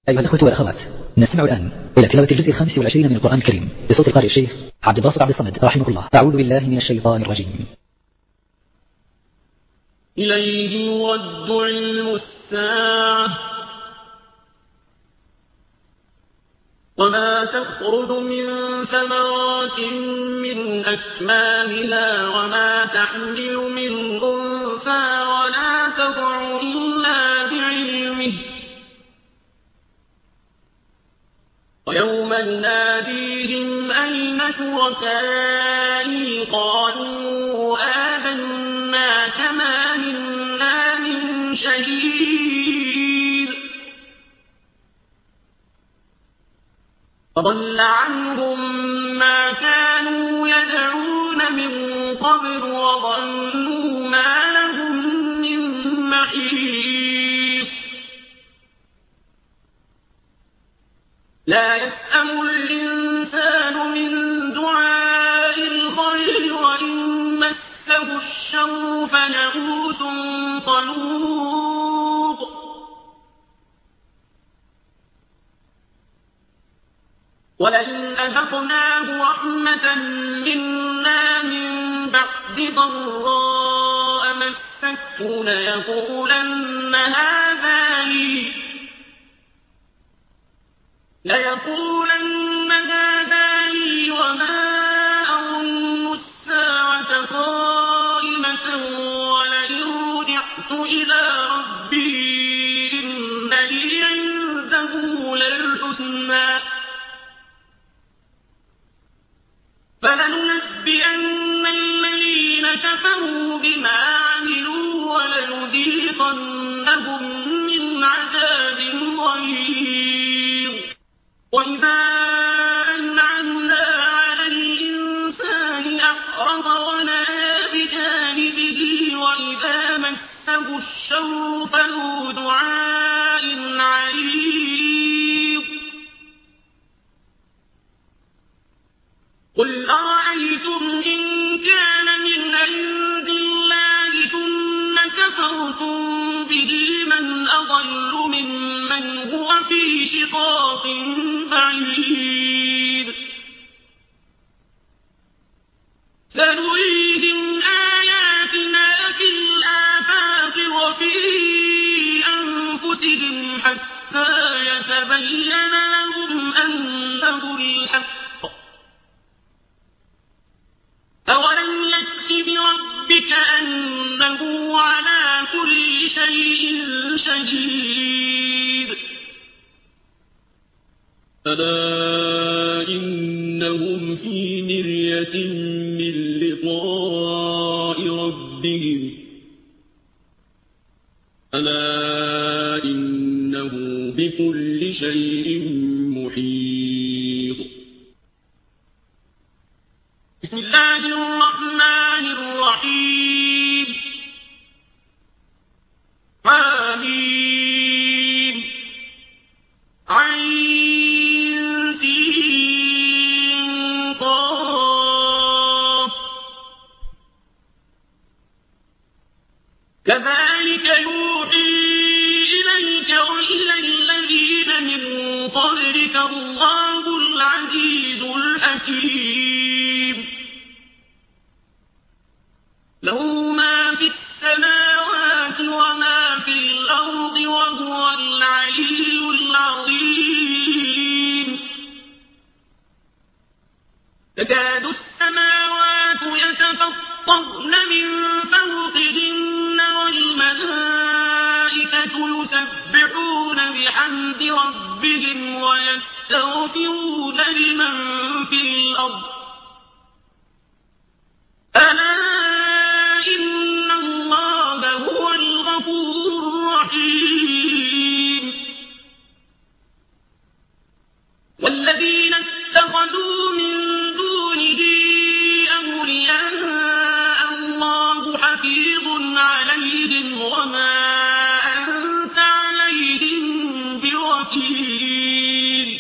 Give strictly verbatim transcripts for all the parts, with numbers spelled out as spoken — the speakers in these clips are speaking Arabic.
أيها الأخوة والأخوات، نستمع الآن إلى تلاوة الجزء الخامس والعشرين من القرآن الكريم بصوت القارئ الشيخ عبد الباسط عبد الصمد رحمه الله. أعوذ بالله من الشيطان الرجيم. إليه يرد علم الساعة وما تخرج من ثمرات من أكمامها وما تحمل من أنثى ولا تضع إلا بعلمه ويوم يناديهم أين شركائي قالوا آذنا كما منا من شهيد فضل عنهم ما كانوا يدعون من قبل وظنوا ما لهم من محيص لا يسأم الإنسان من دعاء الخير وإن مسه الشر فيئوس قنوط ولئن أذقناه رحمة منا من بعد ضراء مسته ليقولن هذا لي ليقولن هذا لي وما أظن الساعة قائمة ولئن رجعت إلى ربي إن لي عنده للحسنى فلننبئن الذين كفروا بما عملوا ولنذيقنهم من عذاب غليظ وإذا أنعمنا على الإنسان أعرض ونأى بجانبه وإذا مسه الشر فذو دعاء عريض قل أرأيتم إن كان من عند الله ثم كفرتم به من أضل ممن هو في شقاق بعيد سنريهم آياتنا في الآفاق وفي أنفسهم حتى يتبين لهم أنه الحق أولم يكف بربك أنه على كل شيء شهيد ألا إنهم في مرية من لقاء ربهم ألا إنه بكل شيء محيط. بسم الله الرحمن الرحيم. آمين. عين سين قاف كذلك يوحي إليك وإلى الذين من قبلك الله العزيز الحكيم له ما في السماوات وما في الأرض وهو العلي العظيم تكاد السماوات يتفطرن من فوقهن والملائكة يسبحون بحمد ربهم ويستغفرون لمن في الأرض ألا إن الله هو الغفور الرحيم والذين اتخذوا من دونه أولياء الله حفيظ عليهم وما أنت عليهم بوكيل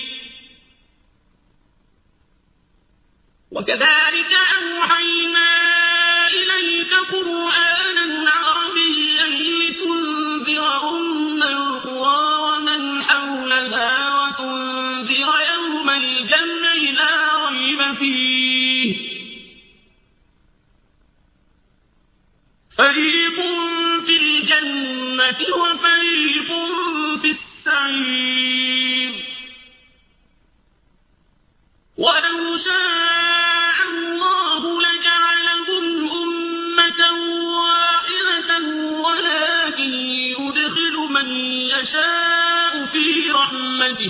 وكذلك أوحينا إليك قرآنا عربيا لتنذر أم القرى ومن حولها الجمع لا ريب فيه فريق في الجنة وفريق في السعير ولو شاء الله لجعلهم أمة واحدة ولكن يدخل من يشاء في رحمته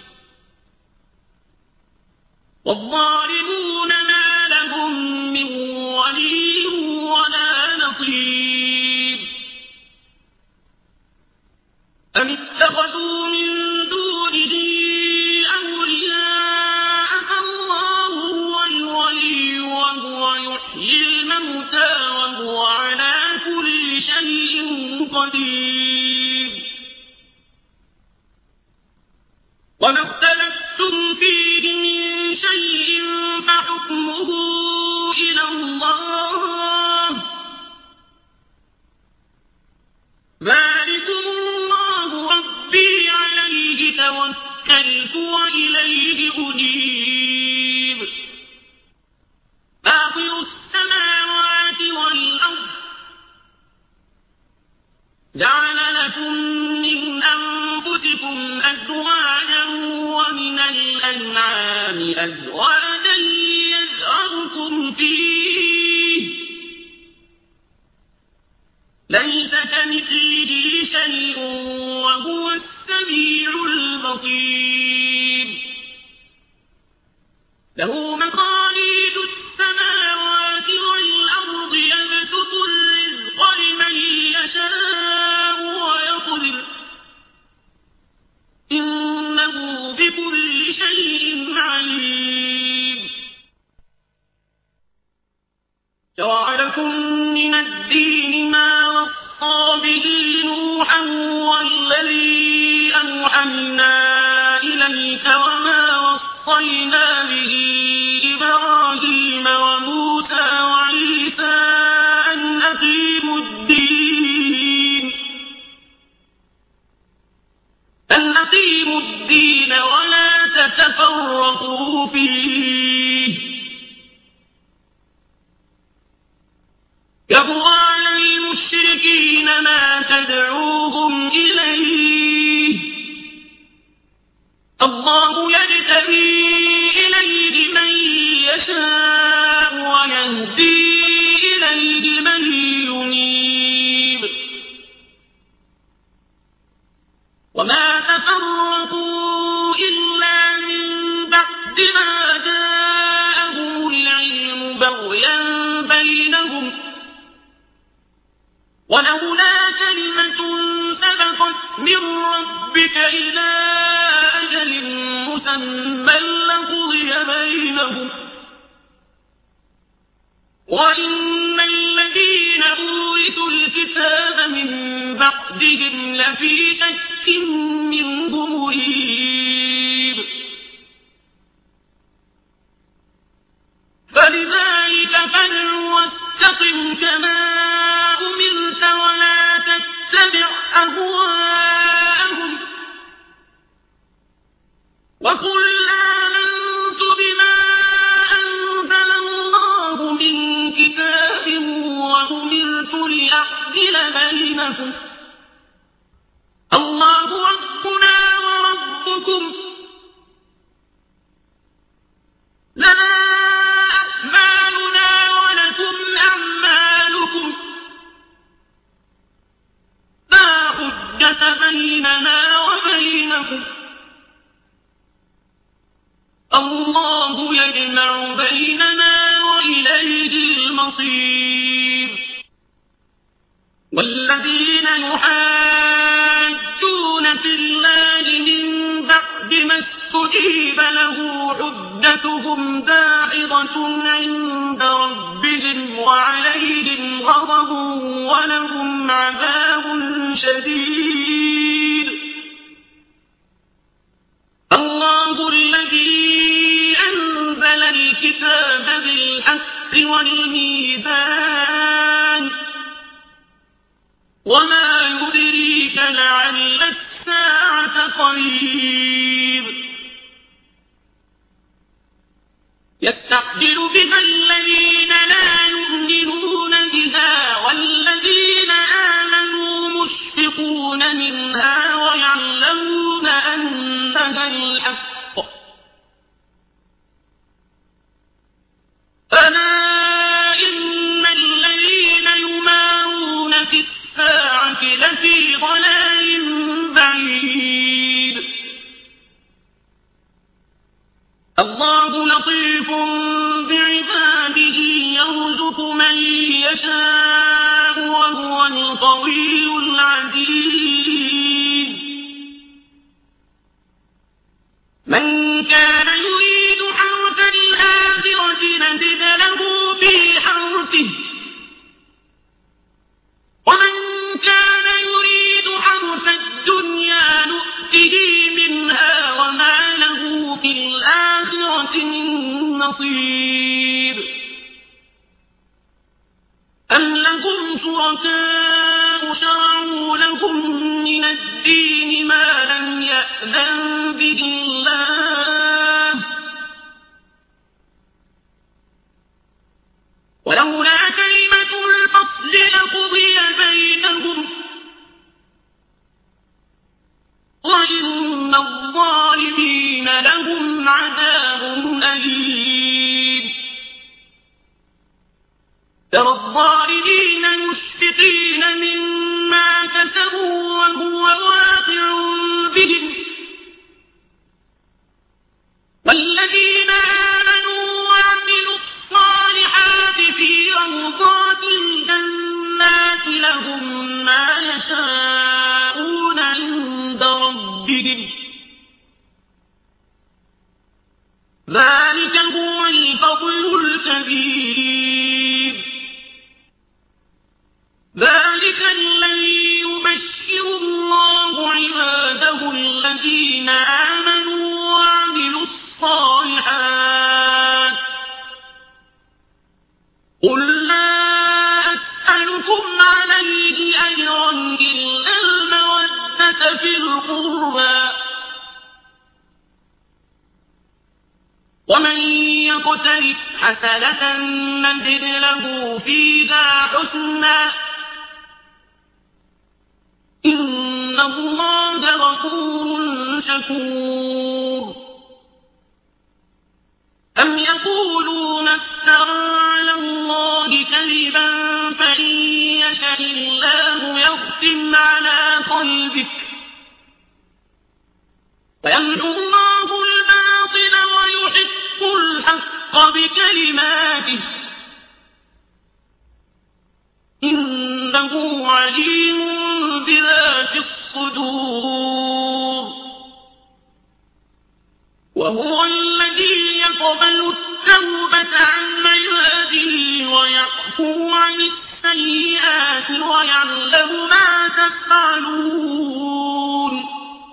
والظالمون ما لهم من ولي ولا نصير أم اتخذوا من دونه أولياء فالله هو الولي وهو يحيي الموتى وهو على كل شيء قدير وما اختلفتم فيه من شيء فحكمه إلى الله ذلكم الله ربي عليه توكلت وإليه أنيب فاطر السماوات والأرض جعل لكم من أنفسكم أزواجا ومن الأنعام أزواجا يذرأكم فيه ليس كمثله شيء وهو السميع البصير له مقاليد السماوات والأرض يبسط الرزق لمن يشاء ويقدر إنه بكل شيء عليم شرع لكم من الدين ما وصى به نوحا والذي أوحينا إليك وما وصينا به إبراهيم وموسى وعيسى أن أقيموا الدين أن أقيموا الدين ولا تتفرقوا فيه كبر على المشركين ما تدعوهم إليه الله يجتبي إليه من يشاء ويهدي إليه من ينيب وما تفرقوا إلا من بعد ما جاءهم العلم بغيا بينهم ولولا كلمة سبقت من ربك إلى أجل مسمى لقضي بينهم وإن الذين أورثوا الكتاب من بعدهم لفي شك منه مريب فلذلك فادع واستقم كما أمرت ولا تتبع أهواءهم وقل آمنت بما أنزل الله من كتاب وأمرت لأعدل بينكم الله ربنا وربكم لنا أعمالنا ولكم أعمالكم لا حجة بيننا وبينكم الله يجمع بيننا وإليه المصير والذين يحاجون في الله من بعد ما استجيب له حجتهم داحضة عند ربهم وعليهم غضب ولهم عذاب شديد الله الذي أنزل الكتاب بالحق والميزان وما يدريك لعل الساعة قريب إنها الحق ألا إن الذين يمارون في الساعة لفي ضلال بعيد الله لطيف بعباده يرزق من يشاء وهو القوي العزيز من كان يريد حرث الآخرة نزد له في حرثه ومن كان يريد حرث الدنيا نؤته منها وما له في الآخرة من نصيب أم لهم شركاء شرعوا لهم من الدين ما لم يأذن به الله ولولا كلمة الفصل لقضي بينهم وإن الظالمين لهم عذاب أليم ترى الظالمين مشفقين مما كسبوا وهو واقع بهم والذين آمنوا وعملوا الصالحات في روضات الجنات لهم ما يشاءون عند ربهم ذلك هو الفضل الكبير ذلك الذي يبشر الله عباده الذين آمنوا وعملوا الصالحات قل لا أسألكم عليه أجرا إلا المودة في القربى ومن يقترف حسنة نزد له فيها حسنا إن الله غفور شكور أم يقولون افترى على الله كذبا فإن يشاء الله يختم على قلبك ويمحو الله الباطل ويحق الحق بكلماته إنه عليم بذات الصدور وهو الذي يقبل التوبة عن عباده ويعفو عن السيئات ويعلم ما تفعلون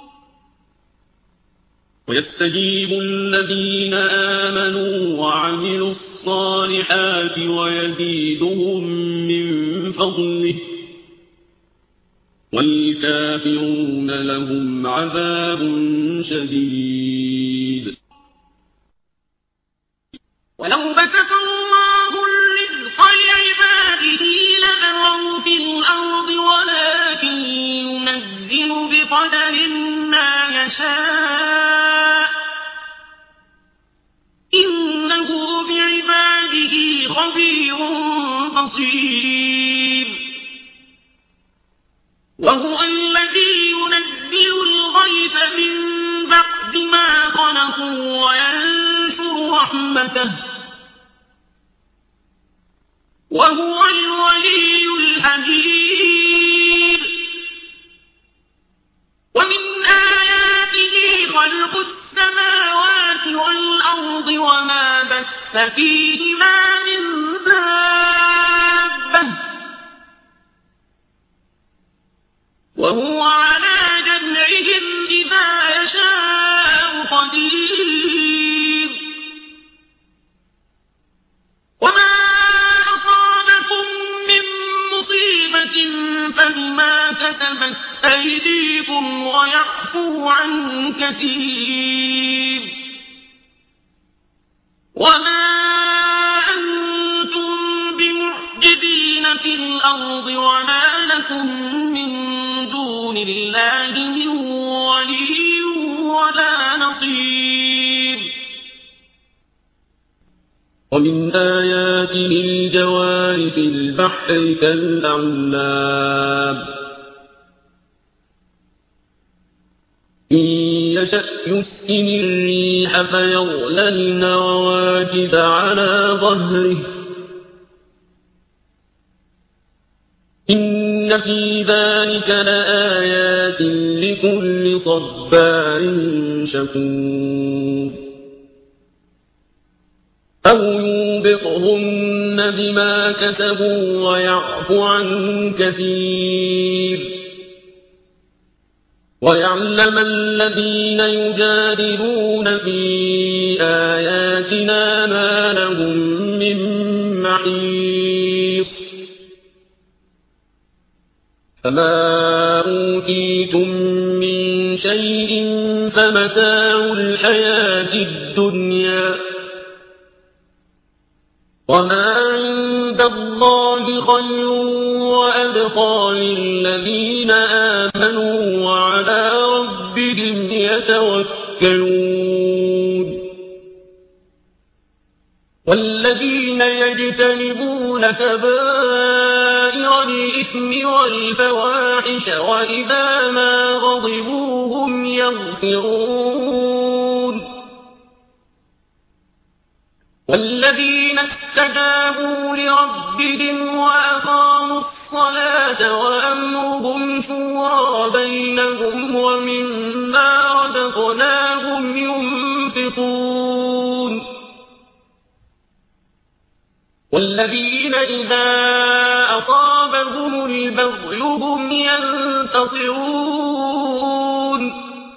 ويستجيب الذين آمنوا وعملوا الصالحات ويزيدهم من فضله والكافرون لهم عذاب شديد ولو بسط الله الرزق لعباده لبغوا في الأرض ولكن ينزل بقدر ما يشاء إنه بعباده خبير بصير وهو الذي ينزل الغيث من بعد ما قنطوا وينشر رحمته وهو الولي الحميد ومن آياته خلق السماوات والأرض وما بث فيهما من دابة وهو على جمعهم إذا يشاء قدير وما أصابكم من مصيبة فبما كسبت أيديكم ويعفو عن كثير وما أنتم بمعجزين في الأرض وما لكم من دون الله من ولي ولا بصير ومن آياته الجوار في البحر كالأعلام إن يشأ يسكن الريح فيظللن رواكد على ظهره إن في ذلك لآيات لكل صبار شكور أو يوبقهن بما كسبوا ويعفو عن كثير ويعلم الذين يجادلون في آياتنا ما لهم من محيص فما أوتيتم من شيء فمتاع الحياة الدنيا وما عند الله خير وأبقى للذين آمنوا وعلى ربهم يتوكلون والذين يجتنبون كبائر الإثم والفواحش وإذا ما غضبوا هم يغفرون والذين استجابوا لربهم وأقاموا الصلاة وأمرهم شورى بينهم ومما رزقناهم ينفقون والذين إذا أصابهم البغي هم ينتصرون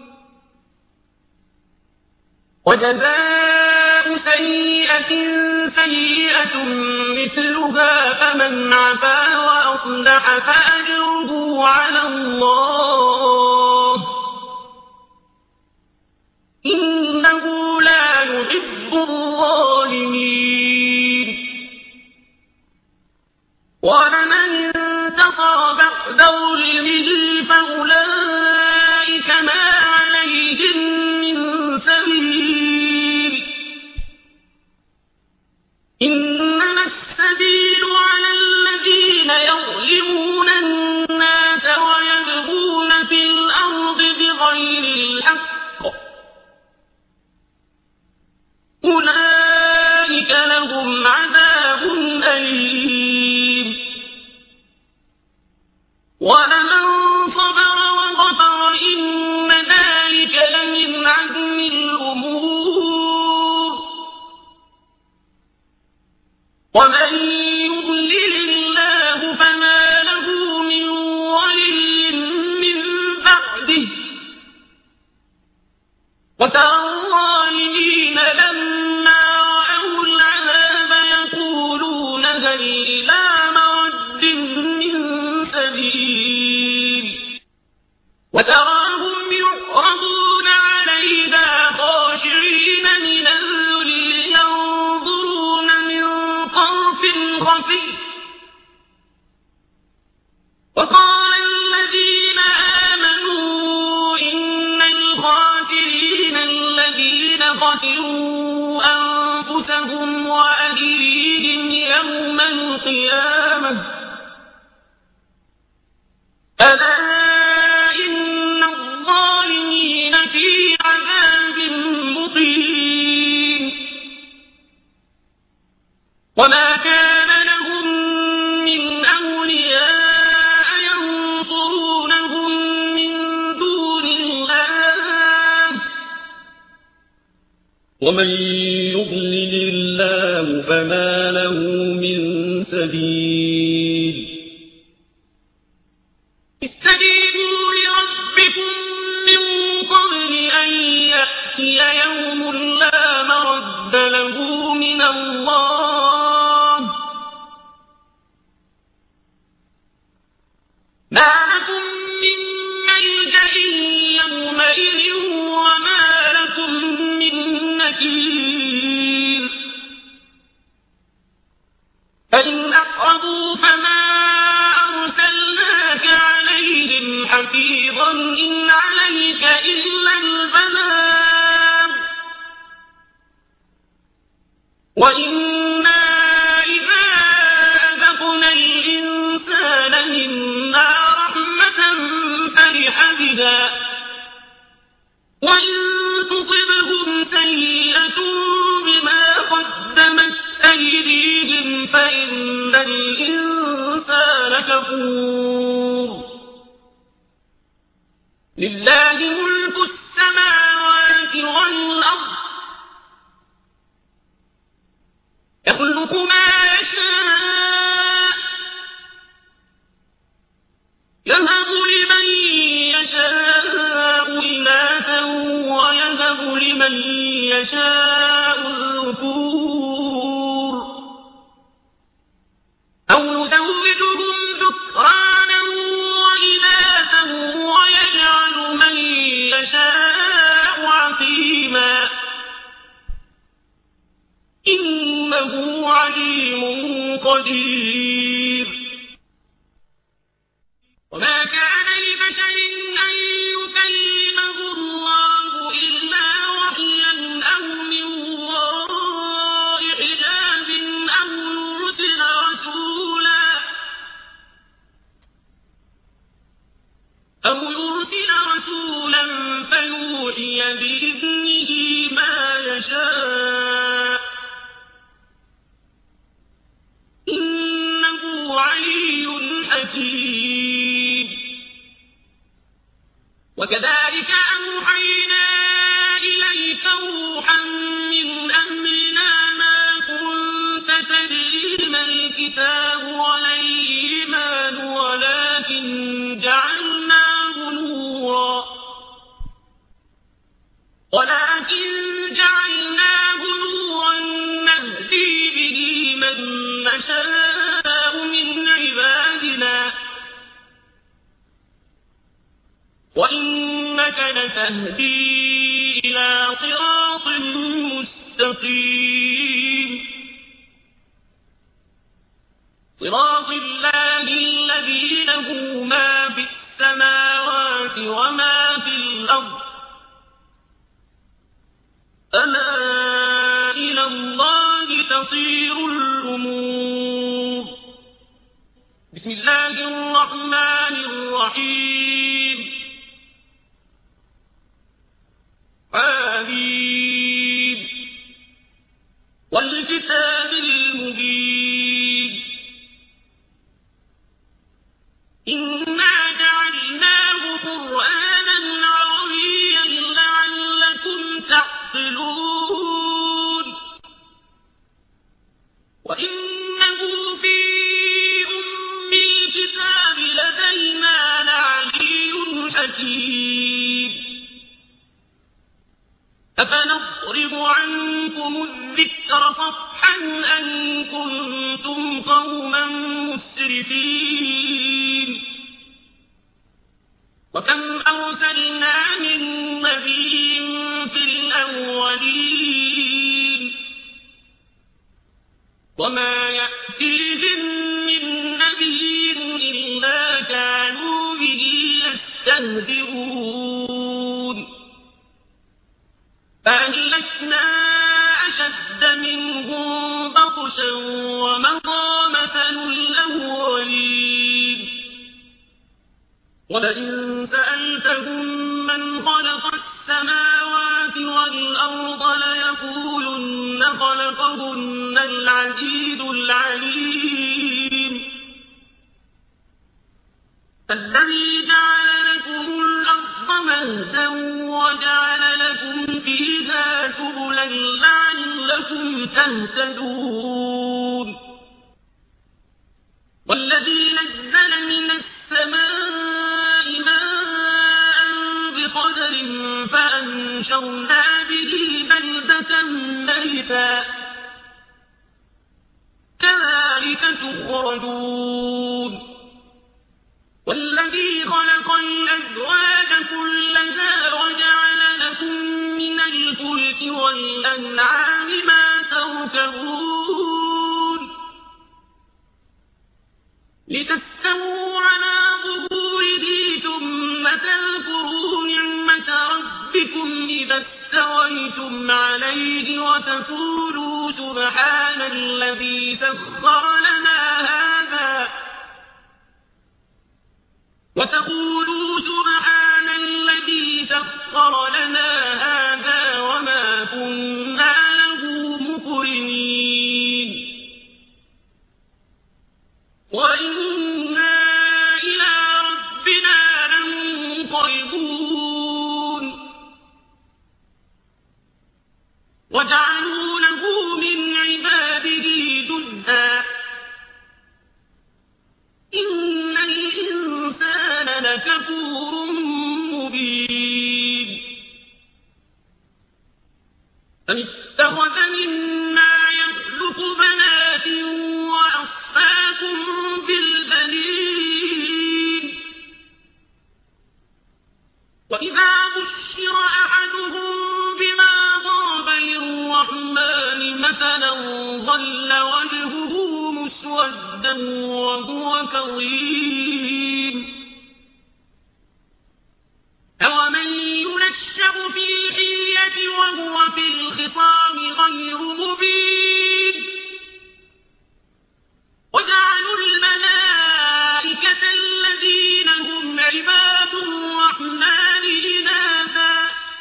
وجزاء سيئة سيئة مثلها فمن عفا وأصلح فأجره على الله إنه لا يحب الظالمين ومن انتصر بعد ظلمه فأولئك ما عليهم من سبيل إنما السبيل على الذين يظلمون الناس ويبغون في الأرض بغير الحق أولئك لهم عذاب أليم ولمن صبر وغفر إن ذلك لمن عزم الأمور ومن يضلل الله فما له من ولي من بعده وترى الظالمين لما رأوا العذاب يقولون هل إلى مرد من سبيل وتراهم يعرضون عليها خاشعين من الذل ينظرون من طرف خفي وقال الذين آمنوا إن الخاسرين الذين خسروا أنفسهم وأهليهم يوم القيامة ألا إن الظالمين في عذاب مقيم وما كان لهم من أولياء ينصرونهم من دون الله ومن يضلل الله فما له من سبيل استجيبوا لربكم من قبل أن يأتي يوم لا مرد له من الله ما لكم من ملجأ يومئذ وما لكم من نكير فإن أقرضوا فما أرسلناك عليهم حفيظا إن عليك إلا البلاغ وإنا إذا أذقنا الإنسان منا رحمة فرح بها وإن تصبهم سيئة بما قدمت أيديهم فإن الإنسان كفور لله ملك السماوات والأرض يخلق ما يشاء يهب لمن يشاء إناثا ويهب لمن يشاء الذكور أو يزوجهم ذكرانا وإناثا ويجعل من يشاء عقيما إنه عليم قدير وما كان لبشر أن يكلمه الله إلا وحيا أو من وراء حجاب أو يرسل رسولا أو يرسل رسولا فيوحي بإذنه ما يشاء إنه علي حكيم وكذلك أوحينا إليك روحا من أمرنا ما كنت تدري ما الكتاب ولا الإيمان ولكن جعلناه نورا ولكن جعلناه نورا نهدي به من نشاء من عبادنا وإنك لتهدي إلى صراط مستقيم صراط الله الذي له ما في السماوات وما في الأرض ألا إلى الله تصير الأمور بسم الله الرحمن الرحيم آمين والكتاب المبين إنا جعلناه قرآنا عربيا لعلكم تعقلون وإنه في أم الكتاب لدينا لعلي حكيم أفنضرب عنكم الذكر صفحا أن كنتم قوما مسرفين وكم أرسلنا من نبي في الأولين وما يأتيهم من نبي إلا كانوا به يستهزئون فأهلكنا أشد منهم بطشا ومضى مثل الأولين ولئن سألتهم من خلق السماوات والأرض ليقولن خلقهن العزيز العليم الذي جعل لكم الأرض مهدا وجعل لكم فيها سبلا لعلكم تهتدون والذي نزل من السماء ماء بقدر فأنشرنا به بلدة ميتا كذلك تخرجون والذي خلق الأزواج كلها وجعل لكم من الفلك والأنعام ما تركبون لتستووا على ظهوره ثم تذكروا نعمة ربكم إذا استوى استويتم عليه وتقولوا سبحان الذي سخر لنا هذا وتقولوا سبحان الذي سخر لنا هذا وما كنا له مقرنين وإنا إلى ربنا لمنقلبون وجعلوا له من عباده جزءا إن الإنسان لكفور مبين أم اتخذ مما يخلق بنات وأصفاكم بالبنين وإذا بشر أحدهم بما ضرب للرحمن مثلا ظل وجهه مسودا وهو كظيم أومن ينشأ في الحلية وهو في الخصام غير مبين وجعلوا الملائكة الذين هم عباد الرحمن إناثا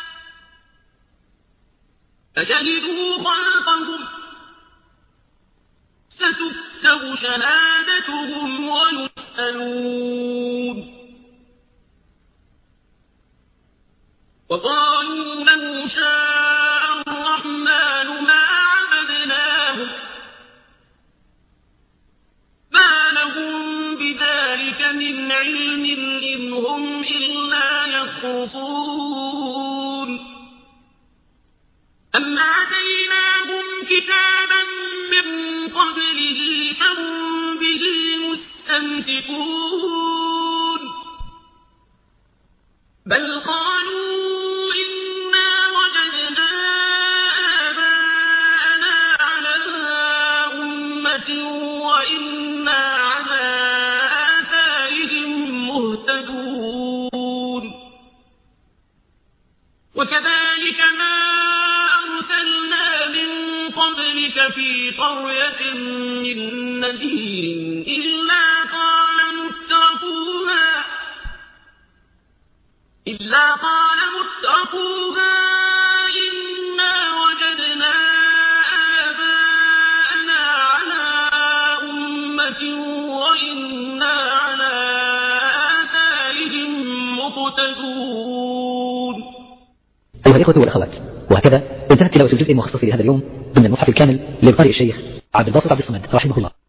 فشهدوا خلقهم ستكتب شهادتهم ويسألون وقالوا لو شاء الرحمن ما عبدناه ما لهم بذلك من علم إن هم إلا يخرصون أم آتيناهم كتابا من قبله فهم به مستمسكون بل قالوا إنا وجدنا آباءنا على أمة وإنا على آثارهم مهتدون وكذلك ما أرسلنا من قبلك في قرية من نذير إلا قال مترفوها إلا قال مترفوها إنا وجدنا آباءنا على أمة وإنا على آثارهم مقتدون. أيها الإخوة والأخوات، وهكذا انتهت تلاوة الجزء المخصص لهذا اليوم ضمن المصحف الكامل للقارئ الشيخ عبد الباسط عبد الصمد رحمه الله.